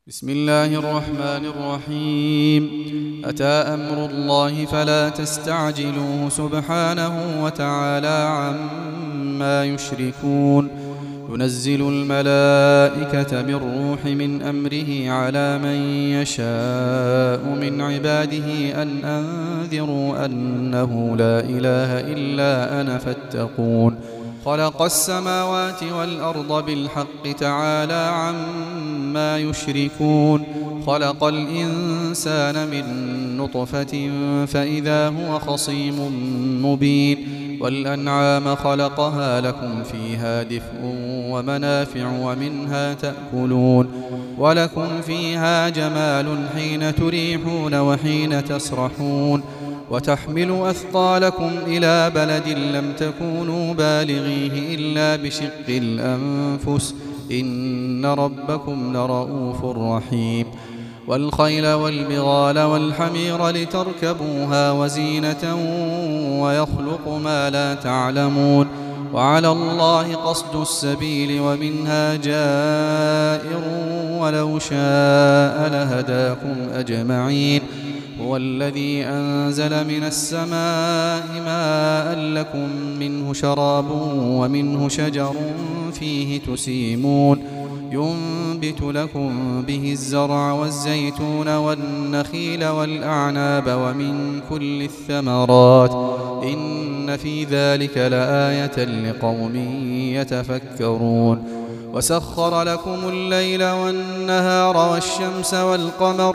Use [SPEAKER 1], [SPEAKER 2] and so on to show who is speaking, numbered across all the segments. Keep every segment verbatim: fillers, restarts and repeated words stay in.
[SPEAKER 1] بسم الله الرحمن الرحيم. أتى أمر الله فلا تستعجلوه سبحانه وتعالى عما يشركون. ينزل الملائكة بالروح من أمره على من يشاء من عباده أن أنذروا أنه لا إله إلا أنا فاتقون. خلق السماوات والأرض بالحق تعالى عما يشركون. خلق الإنسان من نطفة فإذا هو خصيم مبين. والأنعام خلقها لكم فيها دفء ومنافع ومنها تأكلون. ولكم فيها جمال حين تريحون وحين تسرحون. وتحمل أثقالكم إلى بلد لم تكونوا بالغيه إلا بشق الأنفس إن ربكم لرؤوف رحيم. والخيل والبغال والحمير لتركبوها وزينة ويخلق ما لا تعلمون. وعلى الله قصد السبيل ومنها جائر ولو شاء لهداكم أجمعين. هو الذي أنزل من السماء ماء لكم منه شراب ومنه شجر فيه تسيمون. ينبت لكم به الزرع والزيتون والنخيل والأعناب ومن كل الثمرات إن في ذلك لآية لقوم يتفكرون. وسخر لكم الليل والنهار والشمس والقمر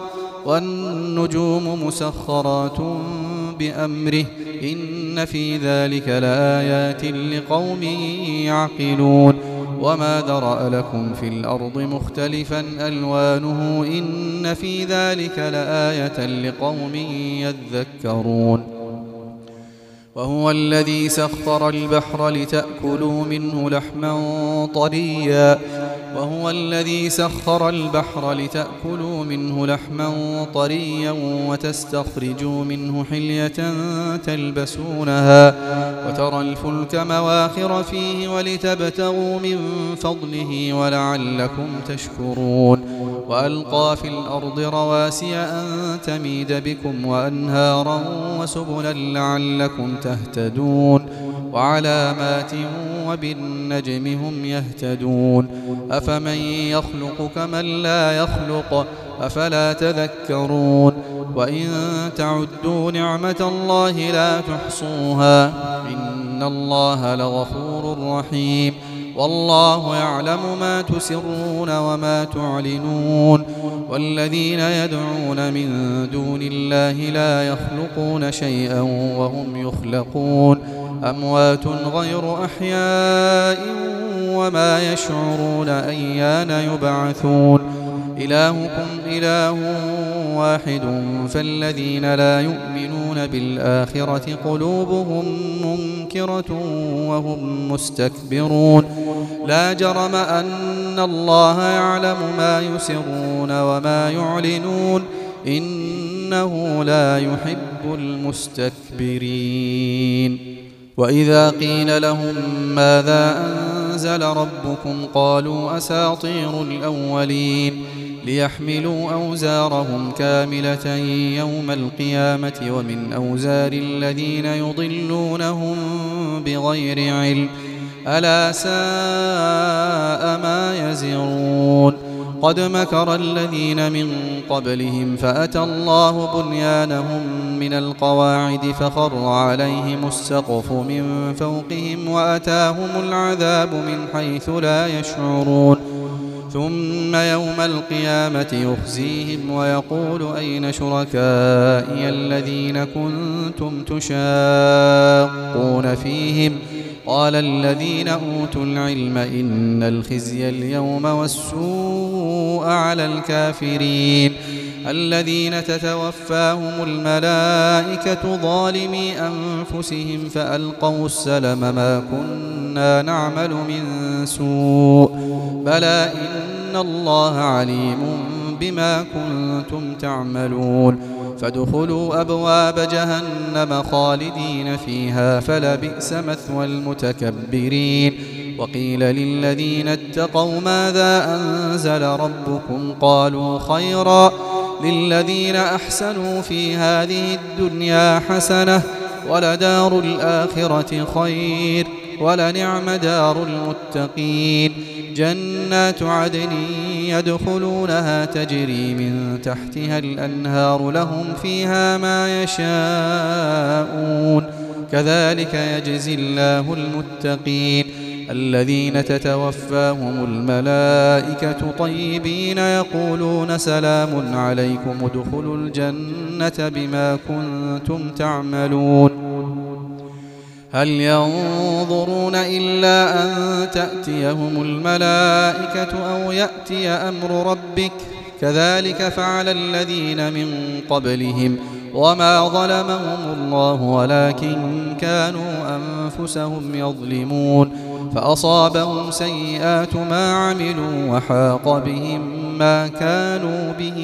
[SPEAKER 1] والنجوم مسخرات بأمره إن في ذلك لآيات لقوم يعقلون. وما ذرأ لكم في الأرض مختلفا ألوانه إن في ذلك لآية لقوم يذكرون. وهو الذي سخر البحر لتأكلوا منه لحما طريا وهو الذي سخر البحر لتأكلوا منه لحما طريا وتستخرجوا منه حلية تلبسونها وترى الفلك مواخر فيه ولتبتغوا من فضله ولعلكم تشكرون. وألقى في الأرض رواسي أن تميد بكم وأنهارا وسبلا لعلكم تهتدون. وعلامات وبالنجم هم يهتدون. أفمن يخلق كمن لا يخلق أفلا تذكرون. وإن تعدوا نعمة الله لا تحصوها إن الله لغفور رحيم. والله يعلم ما تسرون وما تعلنون. والذين يدعون من دون الله لا يخلقون شيئا وهم يخلقون أموات غير أحياء وما يشعرون أيان يبعثون. إلهكم إله واحد فالذين لا يؤمنون بالآخرة قلوبهم منكرة وهم مستكبرون. لا جرم أن الله يعلم ما يسرون وما يعلنون إنه لا يحب المستكبرين. وإذا قيل لهم ماذا أنزل ربكم قالوا أساطير الأولين ليحملوا أوزارهم كاملة يوم القيامة ومن أوزار الذين يضلونهم بغير علم ألا ساء ما يزرون. قد مكر الذين من قبلهم فأتى الله بنيانهم من القواعد فخر عليهم السقف من فوقهم وأتاهم العذاب من حيث لا يشعرون. ثم يوم القيامة يخزيهم ويقول أين شركائي الذين كنتم تشاقون فيهم قال الذين أوتوا العلم إن الخزي اليوم والسوء على الكافرين الذين تتوفاهم الملائكة ظالمي أنفسهم فألقوا السلم ما كنا نعمل من سوء بلى إن الله عليم بما كنتم تعملون. فادخلوا أبواب جهنم خالدين فيها فلبئس مثوى المتكبرين. وقيل للذين اتقوا ماذا أنزل ربكم قالوا خيرا للذين أحسنوا في هذه الدنيا حسنة ولدار الآخرة خير ولنعم دار المتقين جنات عدن يدخلونها تجري من تحتها الأنهار لهم فيها ما يشاءون كذلك يجزي الله المتقين الذين تتوفاهم الملائكة طيبين يقولون سلام عليكم ادخلوا الجنة بما كنتم تعملون هل ينظرون إلا أن تأتيهم الملائكة أو يأتي أمر ربك كذلك فعل الذين من قبلهم وما ظلمهم الله ولكن كانوا أنفسهم يظلمون فأصابهم سيئات ما عملوا وحاق بهم ما كانوا به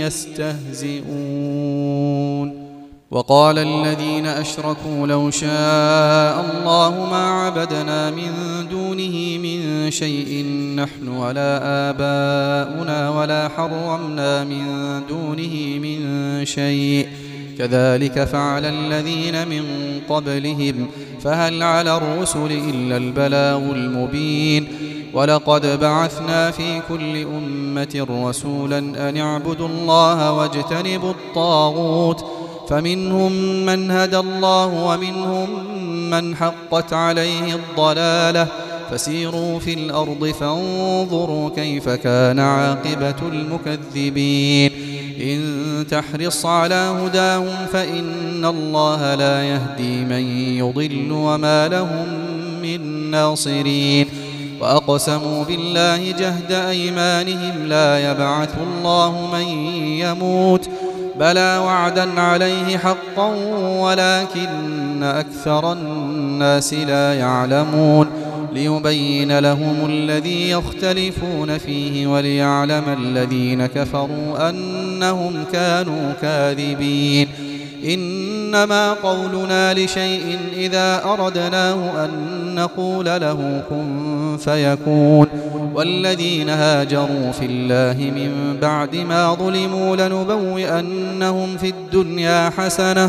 [SPEAKER 1] يستهزئون وقال الذين أشركوا لو شاء الله ما عبدنا من دونه من شيء نحن ولا آباؤنا ولا حرمنا من دونه من شيء كذلك فعل الذين من قبلهم فهل على الرسل إلا البلاغ المبين ولقد بعثنا في كل أمة رسولا أن اعبدوا الله واجتنبوا الطاغوت فمنهم من هدى الله ومنهم من حقت عليه الضلالة فسيروا في الأرض فانظروا كيف كان عاقبة المكذبين إن تحرص على هداهم فإن الله لا يهدي من يضل وما لهم من ناصرين وأقسموا بالله جهد أيمانهم لا يبعث الله من يموت بلى وعدا عليه حقا ولكن أكثر الناس لا يعلمون ليبين لهم الذي يختلفون فيه وليعلم الذين كفروا أنهم كانوا كاذبين إنما قولنا لشيء إذا أردناه أن نقول له كن فيكون والذين هاجروا في الله من بعد ما ظلموا لنبوئنهم في الدنيا حسنة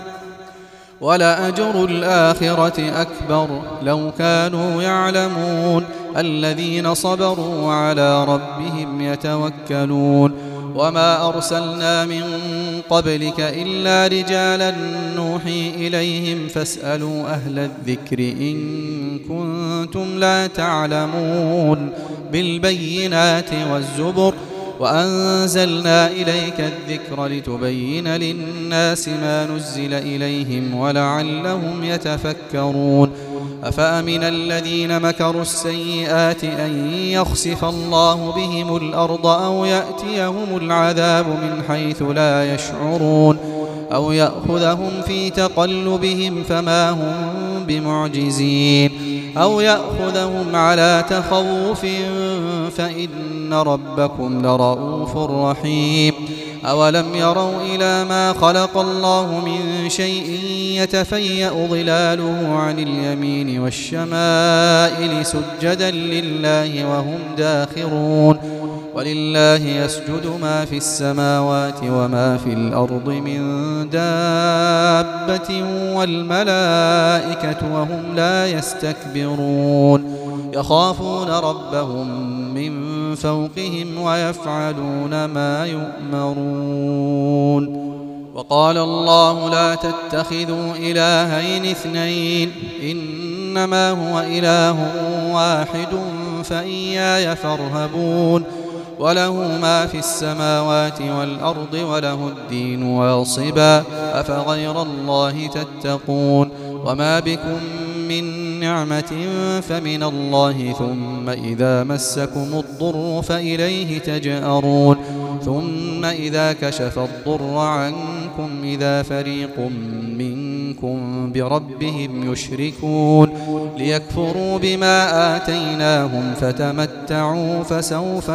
[SPEAKER 1] ولأجر الآخرة أكبر لو كانوا يعلمون الذين صبروا وعلى ربهم يتوكلون وما أرسلنا من قبلك إلا رجالا نوحي إليهم فاسألوا أهل الذكر إن كنتم لا تعلمون بالبينات والزبر وأنزلنا إليك الذكر لتبين للناس ما نزل إليهم ولعلهم يتفكرون أفأمن الذين مكروا السيئات أن يخسف الله بهم الأرض أو يأتيهم العذاب من حيث لا يشعرون أو يأخذهم في تقلبهم فما هم بمعجزين أو يأخذهم على تخوف فإن ربكم لرؤوف رحيم أولم يروا إلى ما خلق الله من شيء يتفيأ ظلاله عن اليمين والشمائل سجدا لله وهم داخرون ولله يسجد ما في السماوات وما في الأرض من دابة والملائكة وهم لا يستكبرون يخافون ربهم من فوقهم ويفعلون ما يؤمرون وقال الله لا تتخذوا إلهين اثنين إنما هو إله واحد فإياي فارهبون وله ما في السماوات والأرض وله الدين واصبا أفغير الله تتقون وما بكم من نعمة فمن الله ثم إذا مسكم الضر فإليه تجأرون ثم إذا كشف الضر عنكم إذا فريق منكم بربهم يشركون ليكفروا بما آتيناهم فتمتعوا فسوف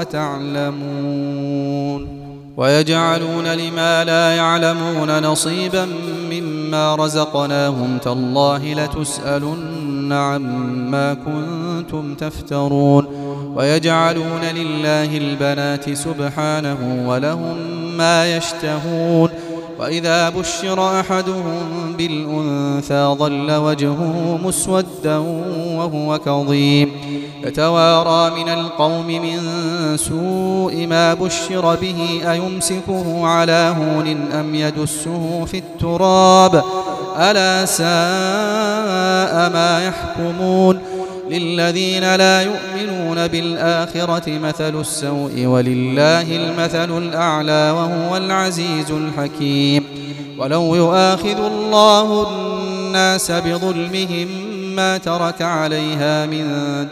[SPEAKER 1] تعلمون ويجعلون لما لا يعلمون نصيبا مما رزقناهم تالله لتسألن عما كنتم كنتم تفترون ويجعلون لله البنات سبحانه ولهم ما يشتهون وإذا بشر أحدهم بالأنثى ظل وجهه مسودا وهو كظيم يتوارى من القوم من سوء ما بشر به أيمسكه على هون أم يدسه في التراب ألا ساء ما يحكمون للذين لا يؤمنون بالآخرة مثل السوء ولله المثل الأعلى وهو العزيز الحكيم ولو يؤاخذ الله الناس بظلمهم ما ترك عليها من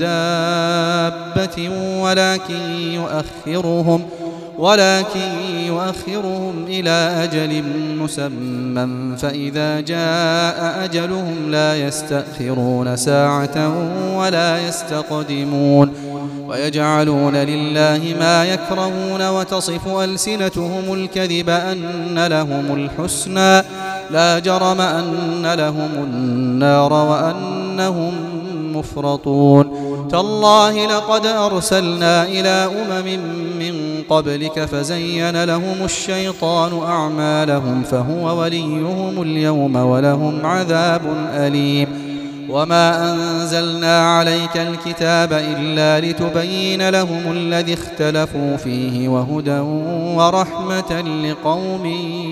[SPEAKER 1] دابة ولكن يؤخرهم ولكن يؤخرهم إلى أجل مسمى فإذا جاء أجلهم لا يستأخرون ساعة ولا يستقدمون ويجعلون لله ما يكرهون وتصف ألسنتهم الكذب أن لهم الحسنى لا جرم أن لهم النار وأنهم مفرطون تالله لقد أرسلنا إلى أمم من قبلك فزين لهم الشيطان أعمالهم فهو وليهم اليوم ولهم عذاب أليم وما أنزلنا عليك الكتاب إلا لتبين لهم الذي اختلفوا فيه وهدى ورحمة لقوم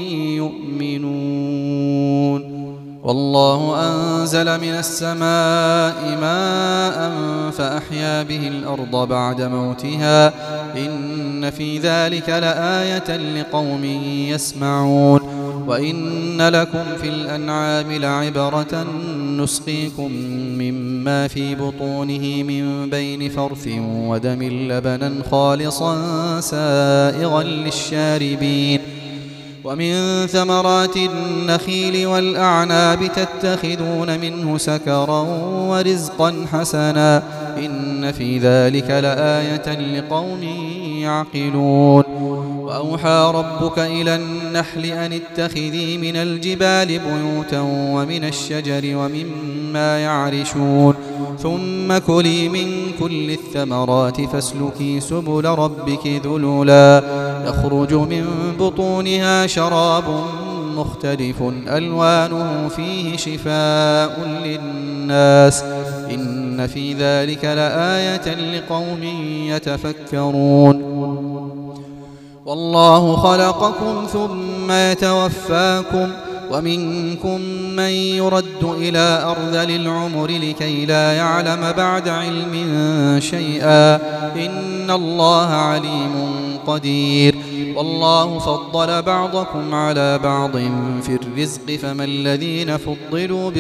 [SPEAKER 1] يؤمنون والله أنزل من السماء ماء فأحيا به الأرض بعد موتها إن في ذلك لآية لقوم يسمعون وإن لكم في الأنعام لعبرة نسقيكم مما في بطونه من بين فرث ودم لبنا خالصا سائغا للشاربين ومن ثمرات النخيل والأعناب تتخذون منه سكرا ورزقا حسنا إن في ذلك لآية لقوم يعقلون وأوحى ربك إلى النحل أن اتخذي من الجبال بيوتا ومن الشجر ومما يعرشون ثم كلي من كل الثمرات فاسلكي سبل ربك ذللا يخرج من بطونها شراب مختلف ألوانه فيه شفاء للناس إن في ذلك لآية لقوم يتفكرون والله خلقكم ثم يتوفاكم ومنكم من يرد إلى أرذل العمر لكي لا يعلم بعد علم شيئا إن الله عليم قدير والله فضل بعضكم على بعض في الرزق فما الذين فضلوا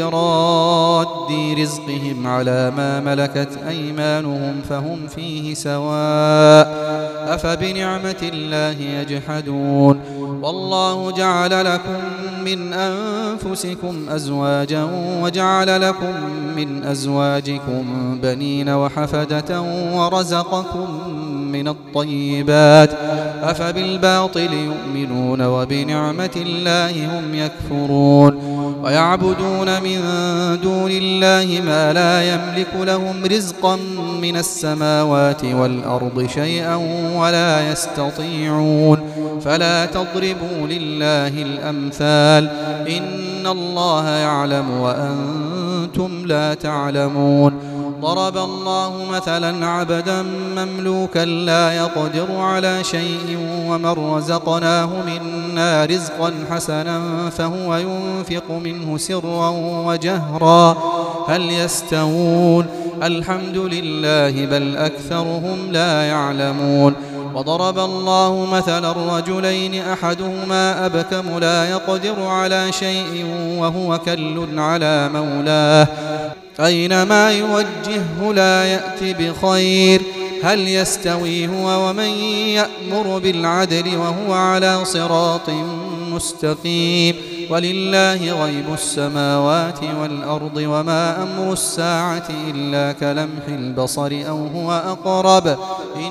[SPEAKER 1] براد رزقهم على ما ملكت أيمانهم فهم فيه سواء أفبنعمة الله يجحدون والله جعل لكم من أنفسكم أزواجا وجعل لكم من أزواجكم بنين وحفدة ورزقكم من الطيبات أفبالباطل يؤمنون وبنعمة الله هم يكفرون ويعبدون من دون الله ما لا يملك لهم رزقا من السماوات والأرض شيئا ولا يستطيعون فلا تضربوا لله الأمثال إن الله يعلم وأنتم لا تعلمون ضرب الله مثلا عبدا مملوكا لا يقدر على شيء ومن رزقناه منا رزقا حسنا فهو ينفق منه سرا وجهرا هل يستوون الحمد لله بل أكثرهم لا يعلمون وضرب الله مثلا الرجلين أحدهما أبكم لا يقدر على شيء وهو كل على مولاه أينما يوجهه لا يأتي بخير هل يستوي هو ومن يأمر بالعدل وهو على صراط مستقيم ولله غيب السماوات والأرض وما أمر الساعة إلا كلمح البصر أو هو أقرب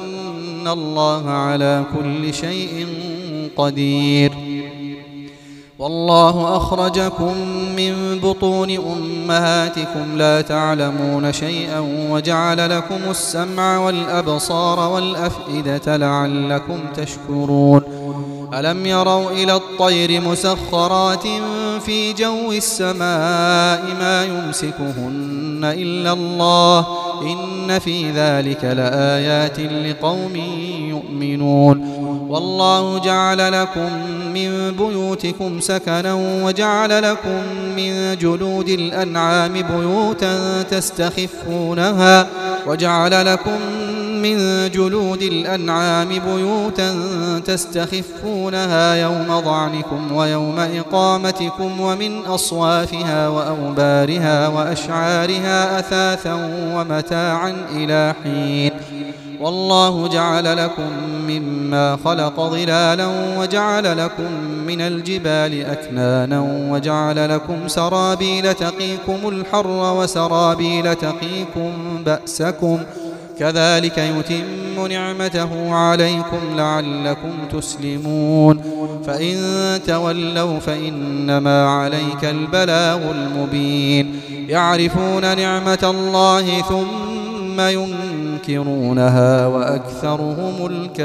[SPEAKER 1] إن الله على كل شيء قدير والله أخرجكم من بطون أمهاتكم لا تعلمون شيئا وجعل لكم السمع والأبصار والأفئدة لعلكم تشكرون ألم يروا إلى الطير مسخرات في جو السماء ما يمسكهن إلا الله إن في ذلك لآيات لقوم يؤمنون والله جعل لكم من بيوتكم سكنا وجعل لكم من جلود الأنعام بيوتا تستخفونها وجعل لكم من جلود الأنعام بيوتا تستخفونها يوم ضعنكم ويوم إقامتكم ومن أصوافها وأوبارها وأشعارها أثاثا ومتاعا إلى حين والله جعل لكم مما خلق ظلالا وجعل لكم من الجبال أكنانا وجعل لكم سرابيل تقيكم الحر وسرابيل تقيكم بأسكم كذلك يتم نعمته عليكم لعلكم تسلمون فإن تولوا فإنما عليك البلاغ المبين يعرفون نعمة الله ثم ينكرونها وأكثرهم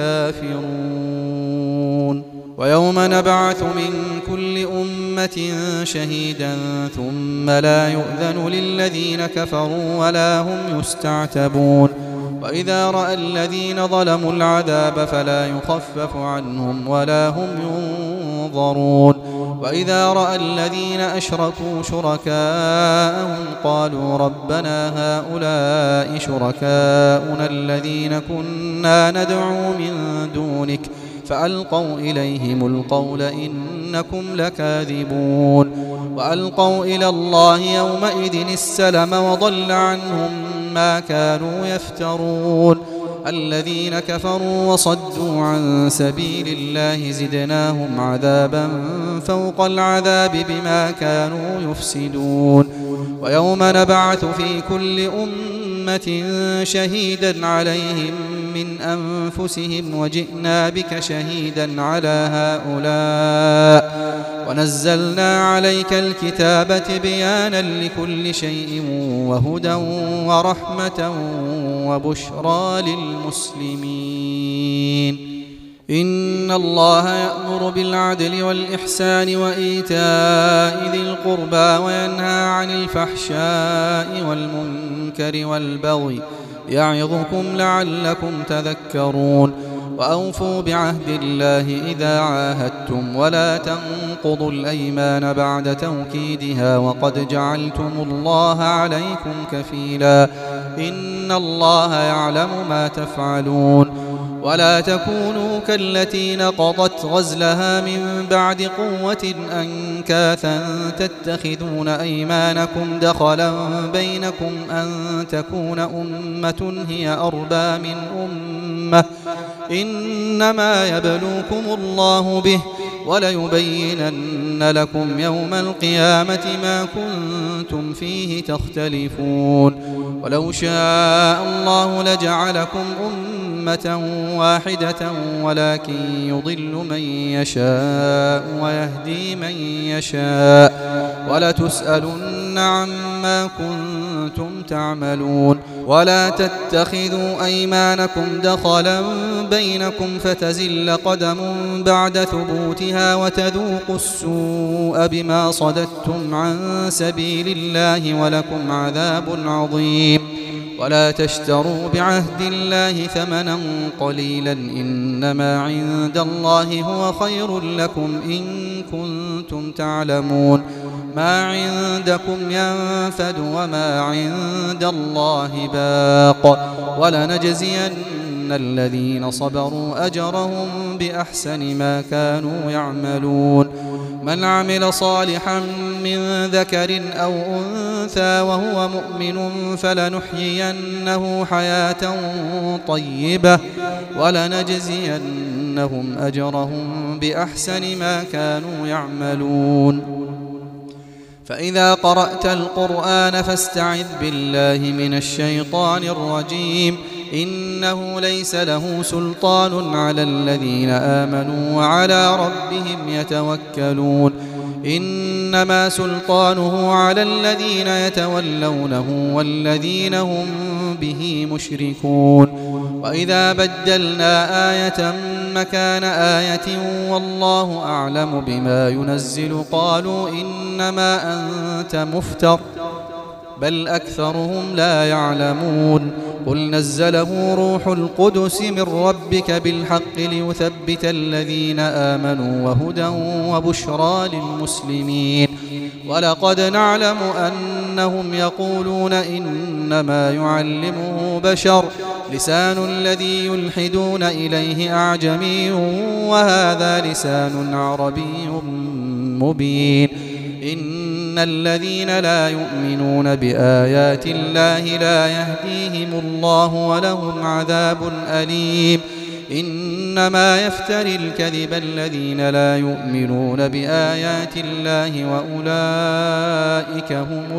[SPEAKER 1] الكافرون ويوم نبعث من كل أمة شهيدا ثم لا يؤذن للذين كفروا ولا هم يستعتبون وإذا رأى الذين ظلموا العذاب فلا يخفف عنهم ولا هم ينظرون وإذا رأى الذين أشركوا شركاءهم قالوا ربنا هؤلاء شركاؤنا الذين كنا ندعو من دونك فألقوا إليهم القول إنكم لكاذبون وألقوا إلى الله يومئذ السلم وضل عنهم ما كانوا يفترون الذين كفروا وصدوا عن سبيل الله زدناهم عذابا فوق العذاب بما كانوا يفسدون ويوم نبعث في كل أمة شهيدا عليهم من أنفسهم وجئنا بك شهيدا على هؤلاء ونزلنا عليك الكتاب تبيانا لكل شيء وهدى ورحمة وبشرى للمسلمين إن الله يأمر بالعدل والإحسان وإيتاء ذي القربى وينهى عن الفحشاء والمنكر والبغي يعظكم لعلكم تذكرون وأوفوا بعهد الله إذا عاهدتم ولا تنقضوا الأيمان بعد توكيدها وقد جعلتم الله عليكم كفيلا إن الله يعلم ما تفعلون ولا تكونوا كالتي نقضت غزلها من بعد قوة أنكاثا تتخذون أيمانكم دخلا بينكم أن تكون أمة هي أربى من أمة إنما يبلوكم الله به وليبينن لكم يوم القيامة ما كنتم فيه تختلفون ولو شاء الله لجعلكم أمة واحدة ولكن يضل من يشاء ويهدي من يشاء ولتسألن عما كنتم تعملون ولا تتخذوا أيمانكم دخلا بينكم فتزل قدم بعد ثبوتها وتذوقوا السوء بما صددتم عن سبيل الله ولكم عذاب عظيم ولا تشتروا بعهد الله ثمنا قليلا إنما عند الله هو خير لكم إن كنتم تعلمون ما عندكم ينفد وما عند الله باق ولنجزين الذين صبروا أجرهم بأحسن ما كانوا يعملون من عمل صالحا من ذكر أو أنثى وهو مؤمن فلنحيينه حياة طيبة ولنجزينهم أجرهم بأحسن ما كانوا يعملون فإذا قرأت القرآن فاستعذ بالله من الشيطان الرجيم إنه ليس له سلطان على الذين آمنوا وعلى ربهم يتوكلون إنما سلطانه على الذين يتولونه والذين هم به مشركون. وإذا بدلنا آية مكان آية والله أعلم بما ينزل قالوا إنما أنت مفتر بل أكثرهم لا يعلمون. قل نزله روح القدس من ربك بالحق ليثبت الذين آمنوا وهدى وبشرى للمسلمين. ولقد نعلم أنهم يقولون إنما يعلمه بشر لسان الذي يلحدون إليه أعجمي وهذا لسان عربي مبين. إن الذين لا يؤمنون بآيات الله لا يهديهم الله ولهم عذاب أليم. إنما يفتري الكذب الذين لا يؤمنون بآيات الله وأولئك هم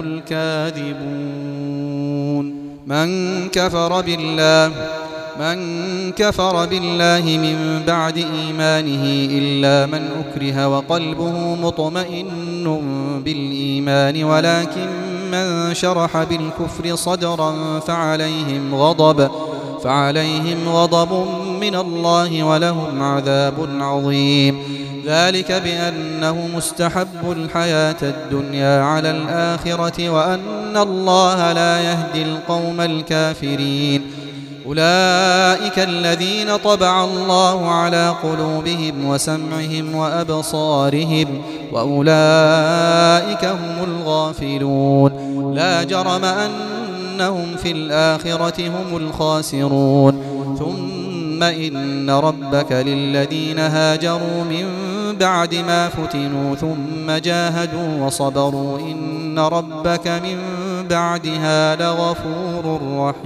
[SPEAKER 1] الكاذبون. من كفر بالله من كفر بالله من بعد إيمانه إلا من أكره وقلبه مطمئن بالإيمان ولكن من شرح بالكفر صدرا فعليهم غضب فعليهم غضب من الله ولهم عذاب عظيم. ذلك بأنه مستحب الحياة الدنيا على الآخرة وأن الله لا يهدي القوم الكافرين. أولئك الذين طبع الله على قلوبهم وسمعهم وأبصارهم وأولئك هم الغافلون. لا جرم أنهم في الآخرة هم الخاسرون. ثم إن ربك للذين هاجروا من بعد ما فتنوا ثم جاهدوا وصبروا إن ربك من بعدها لغفور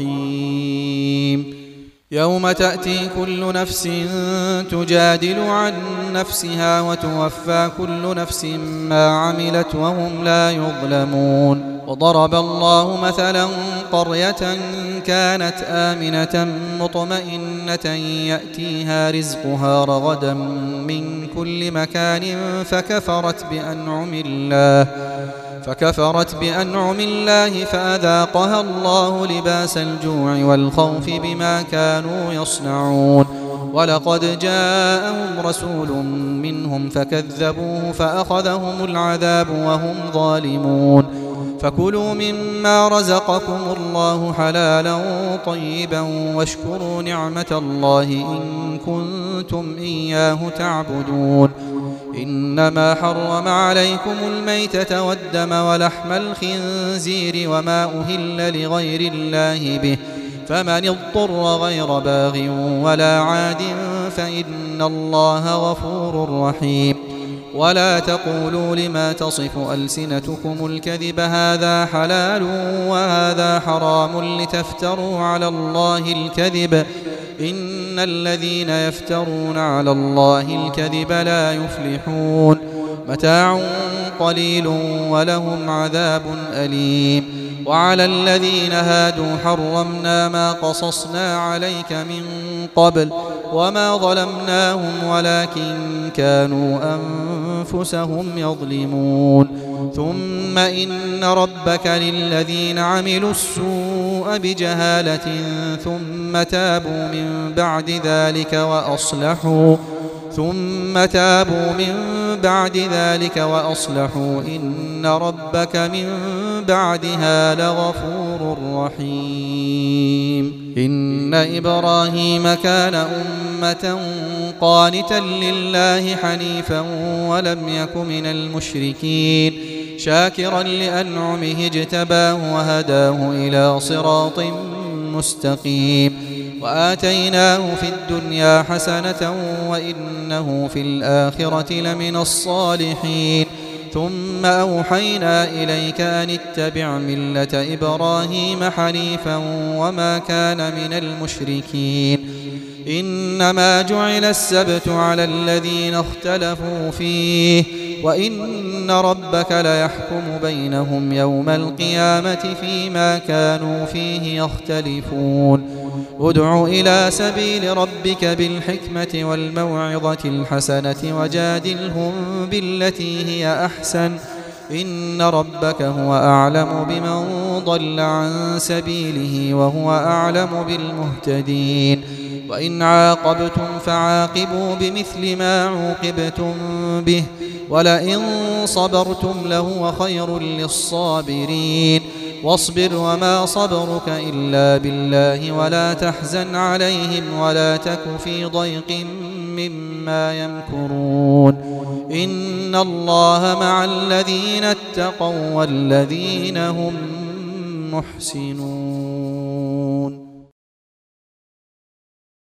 [SPEAKER 1] رحيم. يوم تأتي كل نفس تجادل عن نفسها وتوفى كل نفس ما عملت وهم لا يظلمون. وضرب الله مثلا قرية كانت آمنة مطمئنة يأتيها رزقها رغدا من كل مكان فكفرت بأنعم الله فكفرت بأنعم الله فأذاقها الله لباس الجوع والخوف بما كانوا يصنعون. ولقد جاءهم رسول منهم فكذبوه فأخذهم العذاب وهم ظالمون. فكلوا مما رزقكم الله حلالا طيبا واشكروا نعمة الله إن كنتم إياه تعبدون. إنما حرم عليكم الميتة والدم ولحم الخنزير وما أهل لغير الله به فمن اضطر غير باغ ولا عاد فإن الله غفور رحيم. ولا تقولوا لما تصف ألسنتكم الكذب هذا حلال وهذا حرام لتفتروا على الله الكذب إن الذين يفترون على الله الكذب لا يفلحون. متاع قليل ولهم عذاب أليم. وعلى الذين هادوا حرمنا ما قصصنا عليك من قبل وما ظلمناهم ولكن كانوا أنفسهم يظلمون. ثم إن ربك للذين عملوا السوء بجهالة ثم تابوا من بعد ذلك وأصلحوا ثم تابوا من بعد ذلك وأصلحوا إن ربك من بعدها لغفور رحيم. إن إبراهيم كان أمة قانتا لله حنيفا ولم يك من المشركين شاكرا لأنعمه اجتباه وهداه إلى صراط مستقيم. وآتيناه في الدنيا حسنة وإنه في الآخرة لمن الصالحين. ثم أوحينا إليك أن اتبع ملة إبراهيم حنيفا وما كان من المشركين. إنما جعل السبت على الذين اختلفوا فيه وإن ربك ليحكم بينهم يوم القيامة فيما كانوا فيه يختلفون. ادع إلى سبيل ربك بالحكمة والموعظة الحسنة وجادلهم بالتي هي أحسن إن ربك هو أعلم بمن ضل عن سبيله وهو أعلم بالمهتدين وإن عاقبتم فعاقبوا بمثل ما عوقبتم به ولئن صبرتم لهو خير للصابرين واصبر وما صبرك إلا بالله ولا تحزن عليهم ولا تك في ضيق مما يمكرون إن الله مع الذين اتقوا والذين هم محسنون.